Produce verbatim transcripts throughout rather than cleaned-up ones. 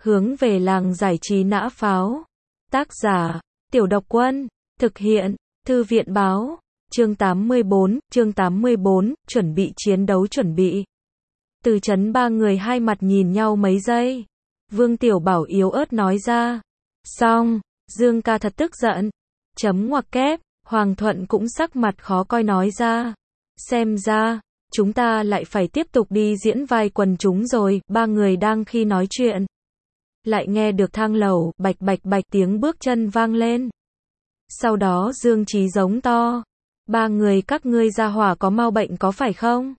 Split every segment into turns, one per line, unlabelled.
Hướng về làng giải trí nã pháo. Tác giả, Tiểu Độc Quân. Thực hiện, Thư viện báo. Chương tám mươi bốn, chương tám mươi bốn, chuẩn bị chiến đấu chuẩn bị. Từ chấn ba người hai mặt nhìn nhau mấy giây. Vương Tiểu Bảo yếu ớt nói ra. Xong, Dương ca thật tức giận. Chấm ngoặc kép, Hoàng Thuận cũng sắc mặt khó coi nói ra. Xem ra, chúng ta lại phải tiếp tục đi diễn vai quần chúng rồi. Ba người đang khi nói chuyện. Lại nghe được thang lầu, bạch bạch bạch tiếng bước chân vang lên. Sau đó Dương Chí giống to. Ba người các ngươi ra hỏa có mau bệnh có phải không?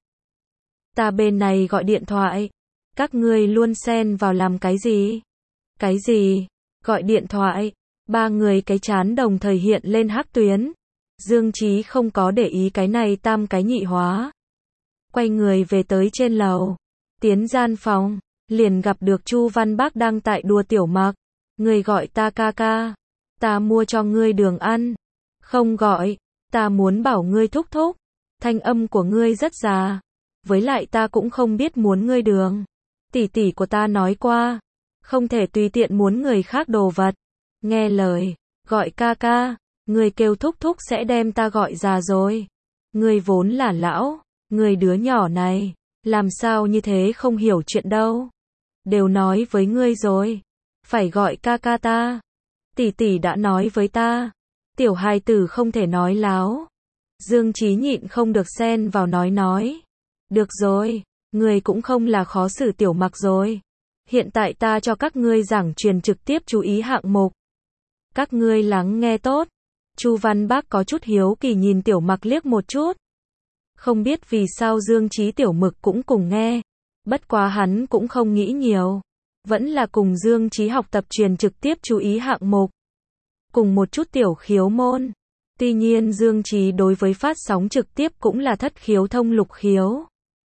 Ta bên này gọi điện thoại. Các ngươi luôn xen vào làm cái gì? Cái gì? Gọi điện thoại. Ba người cái chán đồng thời hiện lên hắc tuyến. Dương Chí không có để ý cái này tam cái nhị hóa. Quay người về tới trên lầu. Tiến gian phòng. Liền gặp được Chu Văn Bác đang tại đùa Tiểu Mặc. Người gọi ta ca ca. Ta mua cho ngươi đường ăn. Không gọi. Ta muốn bảo ngươi thúc thúc. Thanh âm của ngươi rất già. Với lại ta cũng không biết muốn ngươi đường. Tỷ tỷ của ta nói qua. Không thể tùy tiện muốn người khác đồ vật. Nghe lời. Gọi ca ca. Ngươi kêu thúc thúc sẽ đem ta gọi già rồi. Ngươi vốn là lão. Ngươi đứa nhỏ này. Làm sao như thế không hiểu chuyện đâu. Đều nói với ngươi rồi. Phải gọi ca ca ta. Tỷ tỷ đã nói với ta. Tiểu hài tử không thể nói láo. Dương Chí nhịn không được xen vào nói nói. Được rồi, ngươi cũng không là khó xử Tiểu Mặc rồi. Hiện tại ta cho các ngươi giảng truyền trực tiếp chú ý hạng mục. Các ngươi lắng nghe tốt. Chu Văn Bác có chút hiếu kỳ nhìn Tiểu Mặc liếc một chút. Không biết vì sao Dương Chí Tiểu Mực cũng cùng nghe. Bất quá hắn cũng không nghĩ nhiều. Vẫn là cùng Dương Chí học tập truyền trực tiếp chú ý hạng mục. Cùng một chút tiểu khiếu môn. Tuy nhiên Dương Chí đối với phát sóng trực tiếp cũng là thất khiếu thông lục khiếu.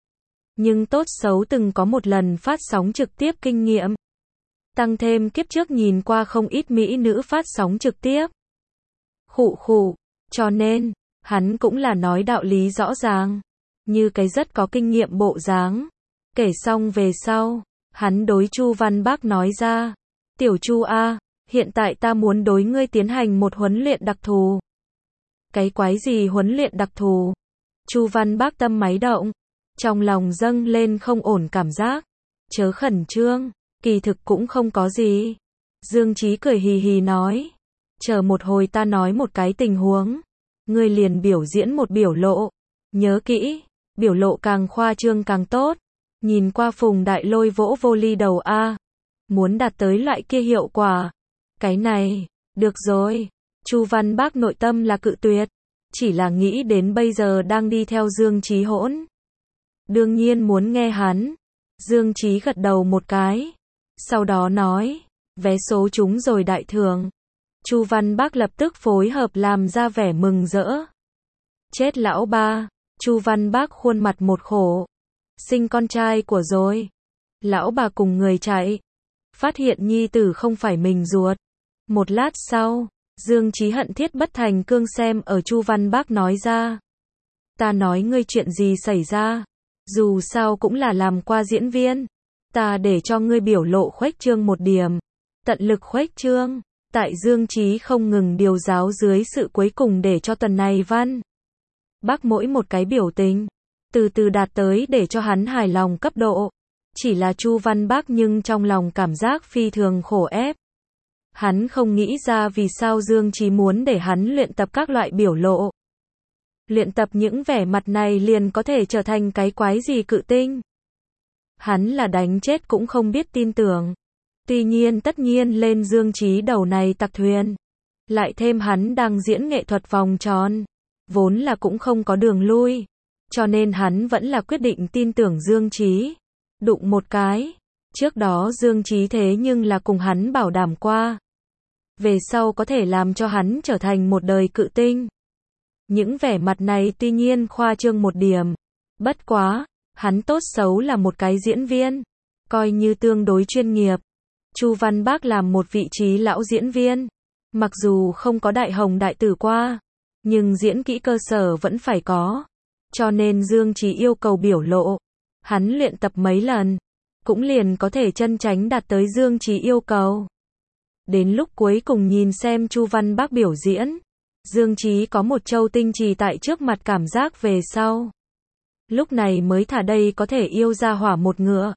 Nhưng tốt xấu từng có một lần phát sóng trực tiếp kinh nghiệm. Tăng thêm kiếp trước nhìn qua không ít mỹ nữ phát sóng trực tiếp. Khụ khụ. Cho nên, hắn cũng là nói đạo lý rõ ràng. Như cái rất có kinh nghiệm bộ dáng. Kể xong về sau, hắn đối Chu Văn Bác nói ra. Tiểu Chu A, hiện tại ta muốn đối ngươi tiến hành một huấn luyện đặc thù. Cái quái gì huấn luyện đặc thù? Chu Văn Bác tâm máy động. Trong lòng dâng lên không ổn cảm giác. Chớ khẩn trương, kỳ thực cũng không có gì. Dương Chí cười hì hì nói. Chờ một hồi ta nói một cái tình huống. Ngươi liền biểu diễn một biểu lộ. Nhớ kỹ, biểu lộ càng khoa trương càng tốt. Nhìn qua Phùng Đại Lôi vỗ vô ly đầu A. Muốn đạt tới loại kia hiệu quả. Cái này, được rồi. Chu Văn Bác nội tâm là cự tuyệt. Chỉ là nghĩ đến bây giờ đang đi theo Dương Chí hỗn. Đương nhiên muốn nghe hắn. Dương Chí gật đầu một cái. Sau đó nói. Vé số trúng rồi đại thưởng. Chu Văn Bác lập tức phối hợp làm ra vẻ mừng rỡ. Chết lão ba. Chu Văn Bác khuôn mặt một khổ. Sinh con trai của rồi. Lão bà cùng người chạy. Phát hiện nhi tử không phải mình ruột. Một lát sau, Dương Chí hận thiết bất thành cương xem ở Chu Văn Bác nói ra. Ta nói ngươi chuyện gì xảy ra. Dù sao cũng là làm qua diễn viên. Ta để cho ngươi biểu lộ khuếch trương một điểm. Tận lực khuếch trương. Tại Dương Chí không ngừng điều giáo dưới sự cuối cùng để cho tuần này Văn Bác mỗi một cái biểu tình. Từ từ đạt tới để cho hắn hài lòng cấp độ. Chỉ là Chu Văn Bác nhưng trong lòng cảm giác phi thường khổ ép. Hắn không nghĩ ra vì sao Dương Chí muốn để hắn luyện tập các loại biểu lộ. Luyện tập những vẻ mặt này liền có thể trở thành cái quái gì cự tinh. Hắn là đánh chết cũng không biết tin tưởng. Tuy nhiên tất nhiên lên Dương Chí đầu này tặc thuyền. Lại thêm hắn đang diễn nghệ thuật vòng tròn. Vốn là cũng không có đường lui. Cho nên hắn vẫn là quyết định tin tưởng Dương Chí. Đụng một cái. Trước đó Dương Chí thế nhưng là cùng hắn bảo đảm qua. Về sau có thể làm cho hắn trở thành một đời cự tinh. Những vẻ mặt này tuy nhiên khoa trương một điểm. Bất quá, hắn tốt xấu là một cái diễn viên. Coi như tương đối chuyên nghiệp. Chu Văn Bác làm một vị trí lão diễn viên. Mặc dù không có đại hồng đại tử qua. Nhưng diễn kỹ cơ sở vẫn phải có. Cho nên Dương Chí yêu cầu biểu lộ. Hắn luyện tập mấy lần. cũng liền có thể chân chánh đạt tới Dương Chí yêu cầu. Đến lúc cuối cùng nhìn xem Chu Văn Bác biểu diễn, Dương Chí có một châu tinh trì tại trước mặt cảm giác về sau. Lúc này mới thả đây có thể yêu ra hỏa một ngựa.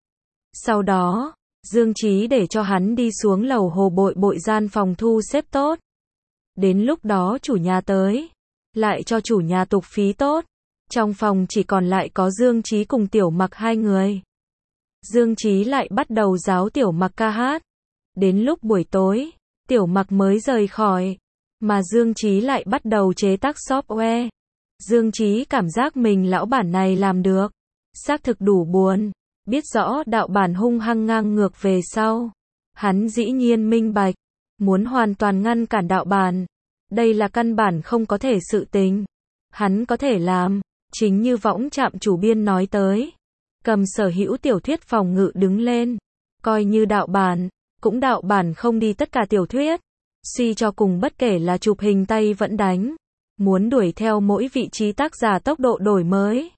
Sau đó, Dương Chí để cho hắn đi xuống lầu hồ bội bội gian phòng thu xếp tốt. Đến lúc đó chủ nhà tới, lại cho chủ nhà tục phí tốt. Trong phòng chỉ còn lại có Dương Chí cùng Tiểu Mặc hai người. Dương Chí lại bắt đầu giáo Tiểu Mặc ca hát. Đến lúc buổi tối, Tiểu Mặc mới rời khỏi, mà Dương Chí lại bắt đầu chế tác software. Dương Chí cảm giác mình lão bản này làm được, xác thực đủ buồn, biết rõ đạo bản hung hăng ngang ngược về sau. Hắn dĩ nhiên minh bạch, muốn hoàn toàn ngăn cản đạo bản, đây là căn bản không có thể sự tình. Hắn có thể làm, chính như võng trạm chủ biên nói tới, cầm sở hữu tiểu thuyết phòng ngự đứng lên, coi như đạo bản, cũng đạo bản không đi tất cả tiểu thuyết. Suy cho cùng bất kể là chụp hình tay vẫn đánh, muốn đuổi theo mỗi vị trí tác giả tốc độ đổi mới,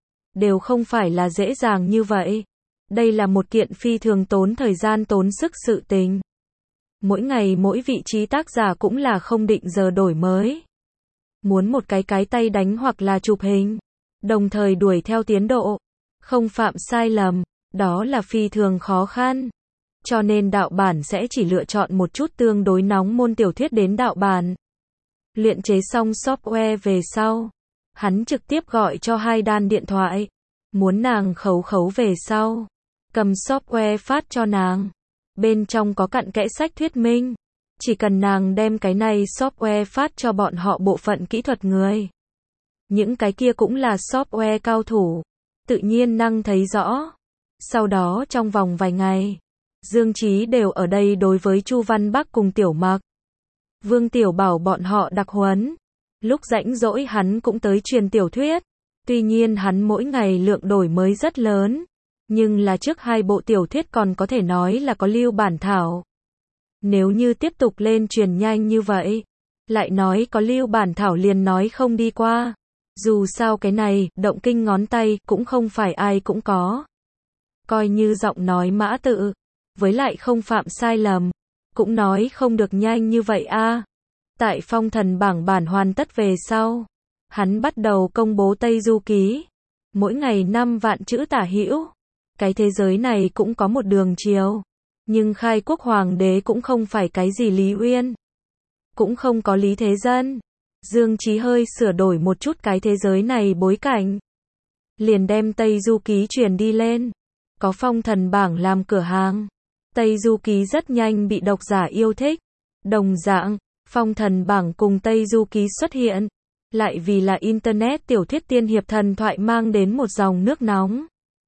đều không phải là dễ dàng như vậy. Đây là một kiện phi thường tốn thời gian tốn sức sự tình. Mỗi ngày mỗi vị trí tác giả cũng là không định giờ đổi mới. Muốn một cái cái tay đánh hoặc là chụp hình, đồng thời đuổi theo tiến độ, không phạm sai lầm, đó là phi thường khó khăn. Cho nên đạo bản sẽ chỉ lựa chọn một chút tương đối nóng môn tiểu thuyết đến đạo bản. Luyện chế xong software về sau, hắn trực tiếp gọi cho hai đan điện thoại, muốn nàng khấu khấu về sau, cầm software phát cho nàng. Bên trong có cặn kẽ sách thuyết minh, chỉ cần nàng đem cái này software phát cho bọn họ bộ phận kỹ thuật người. Những cái kia cũng là software cao thủ, tự nhiên năng thấy rõ. Sau đó trong vòng vài ngày, Dương Chí đều ở đây đối với Chu Văn Bắc cùng Tiểu Mặc, Vương Tiểu Bảo bọn họ đặc huấn. Lúc rảnh rỗi hắn cũng tới truyền tiểu thuyết. Tuy nhiên hắn mỗi ngày lượng đổi mới rất lớn, nhưng là trước hai bộ tiểu thuyết còn có thể nói là có lưu bản thảo. Nếu như tiếp tục lên truyền nhanh như vậy, lại nói có lưu bản thảo liền nói không đi qua. Dù sao cái này, động kinh ngón tay, cũng không phải ai cũng có. Coi như giọng nói mã tự, với lại không phạm sai lầm, cũng nói không được nhanh như vậy a. Tại phong thần bảng bản hoàn tất về sau, hắn bắt đầu công bố Tây Du Ký. Mỗi ngày năm vạn chữ tả hữu. Cái thế giới này cũng có một đường chiều. Nhưng khai quốc hoàng đế cũng không phải cái gì Lý Uyên. Cũng không có Lý Thế Dân. Dương Chí hơi sửa đổi một chút cái thế giới này bối cảnh. Liền đem Tây Du Ký truyền đi lên. Có phong thần bảng làm cửa hàng. Tây Du Ký rất nhanh bị độc giả yêu thích. Đồng dạng, phong thần bảng cùng Tây Du Ký xuất hiện. Lại vì là Internet tiểu thuyết tiên hiệp thần thoại mang đến một dòng nước nóng.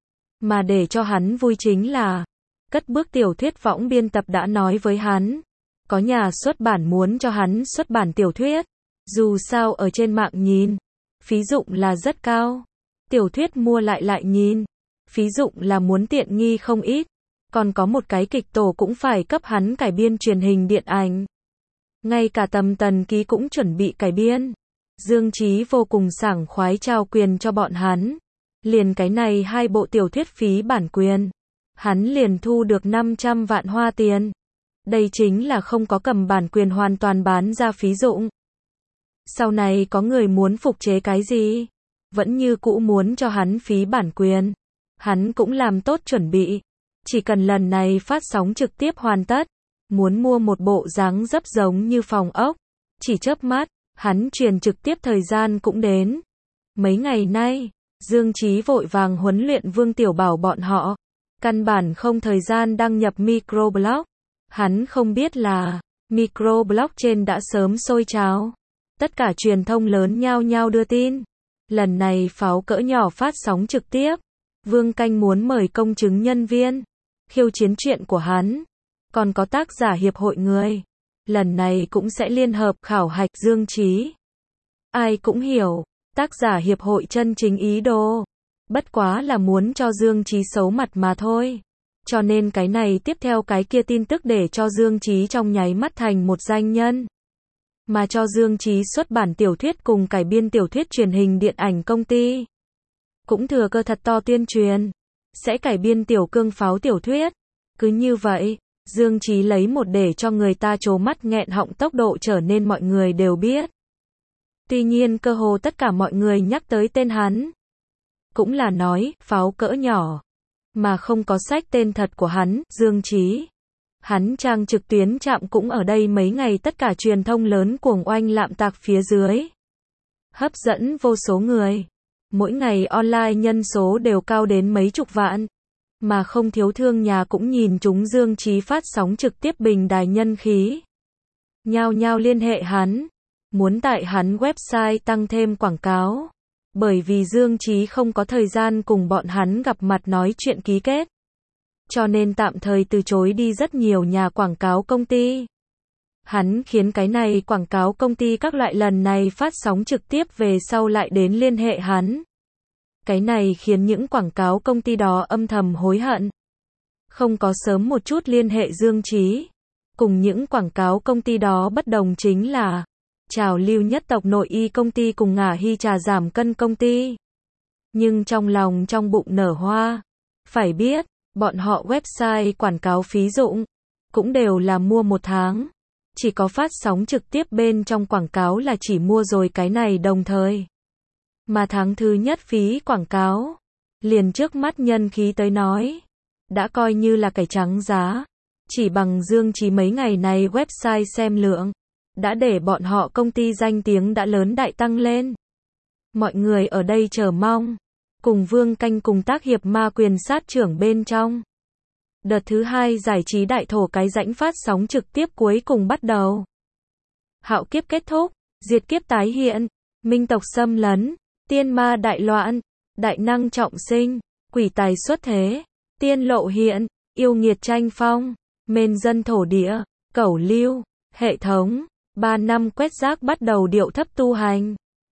Mà để cho hắn vui chính là, cất bước tiểu thuyết võng biên tập đã nói với hắn, có nhà xuất bản muốn cho hắn xuất bản tiểu thuyết. Dù sao ở trên mạng nhìn, phí dụng là rất cao. Tiểu thuyết mua lại lại nhìn, phí dụng là muốn tiện nghi không ít. Còn có một cái kịch tổ cũng phải cấp hắn cải biên truyền hình điện ảnh. Ngay cả Tầm Tần Ký cũng chuẩn bị cải biên. Dương Chí vô cùng sảng khoái trao quyền cho bọn hắn. Liền cái này hai bộ tiểu thuyết phí bản quyền. Hắn liền thu được năm trăm vạn hoa tiền. Đây chính là không có cầm bản quyền hoàn toàn bán ra phí dụng. Sau này có người muốn phục chế cái gì, vẫn như cũ muốn cho hắn phí bản quyền. Hắn cũng làm tốt chuẩn bị. Chỉ cần lần này phát sóng trực tiếp hoàn tất, muốn mua một bộ dáng dấp giống như phòng ốc, chỉ chớp mắt, hắn truyền trực tiếp thời gian cũng đến. Mấy ngày nay, Dương Chí vội vàng huấn luyện Vương Tiểu Bảo bọn họ, căn bản không thời gian đăng nhập microblog. Hắn không biết là, microblog trên đã sớm sôi trào. Tất cả truyền thông lớn nhao nhao đưa tin. Lần này pháo cỡ nhỏ phát sóng trực tiếp, Vương Canh muốn mời công chứng nhân viên, khiêu chiến chuyện của hắn. Còn có tác giả hiệp hội người, lần này cũng sẽ liên hợp khảo hạch Dương Chí. Ai cũng hiểu, tác giả hiệp hội chân chính ý đồ, bất quá là muốn cho Dương Chí xấu mặt mà thôi. Cho nên cái này tiếp theo cái kia tin tức để cho Dương Chí trong nháy mắt thành một danh nhân. Mà cho Dương Chí xuất bản tiểu thuyết cùng cải biên tiểu thuyết truyền hình điện ảnh công ty. Cũng thừa cơ thật to tuyên truyền. sẽ cải biên tiểu cương pháo tiểu thuyết. Cứ như vậy, Dương Chí lấy một để cho người ta trố mắt nghẹn họng tốc độ trở nên mọi người đều biết. Tuy nhiên cơ hồ tất cả mọi người nhắc tới tên hắn. Cũng là nói, pháo cỡ nhỏ. Mà không có sách tên thật của hắn, Dương Chí. Hắn trang trực tuyến trạm cũng ở đây mấy ngày tất cả truyền thông lớn cuồng oanh lạm tạc phía dưới. Hấp dẫn vô số người. Mỗi ngày online nhân số đều cao đến mấy chục vạn. Mà không thiếu thương nhà cũng nhìn chúng Dương Chí phát sóng trực tiếp bình đài nhân khí. Nhao nhao liên hệ hắn. Muốn tại hắn website tăng thêm quảng cáo. Bởi vì Dương Chí không có thời gian cùng bọn hắn gặp mặt nói chuyện ký kết. Cho nên tạm thời từ chối đi rất nhiều nhà quảng cáo công ty. Hắn khiến cái này quảng cáo công ty các loại lần này phát sóng trực tiếp về sau lại đến liên hệ hắn. Cái này khiến những quảng cáo công ty đó âm thầm hối hận. Không có sớm một chút liên hệ Dương Chí. Cùng những quảng cáo công ty đó bất đồng chính là Trào Lưu Nhất Tộc Nội Y công ty cùng Ngả Hy Trà Giảm Cân công ty. Nhưng trong lòng trong bụng nở hoa. Phải biết, bọn họ website quảng cáo phí dụng cũng đều là mua một tháng. Chỉ có phát sóng trực tiếp bên trong quảng cáo là chỉ mua rồi cái này đồng thời. Mà tháng thứ nhất phí quảng cáo, liền trước mắt nhân khí tới nói, đã coi như là cải trắng giá. Chỉ bằng Dương Chí mấy ngày này website xem lượng, đã để bọn họ công ty danh tiếng đã lớn đại tăng lên. Mọi người ở đây chờ mong, cùng Vương Canh cùng tác hiệp ma quyền sát trưởng bên trong. Đợt thứ hai giải trí đại thổ cái rãnh phát sóng trực tiếp cuối cùng bắt đầu. Hạo kiếp kết thúc, diệt kiếp tái hiện, minh tộc xâm lấn, tiên ma đại loạn, đại năng trọng sinh, quỷ tài xuất thế, tiên lộ hiện, yêu nghiệt tranh phong, mên dân thổ địa, cẩu lưu, hệ thống, ba năm quét rác bắt đầu điệu thấp tu hành.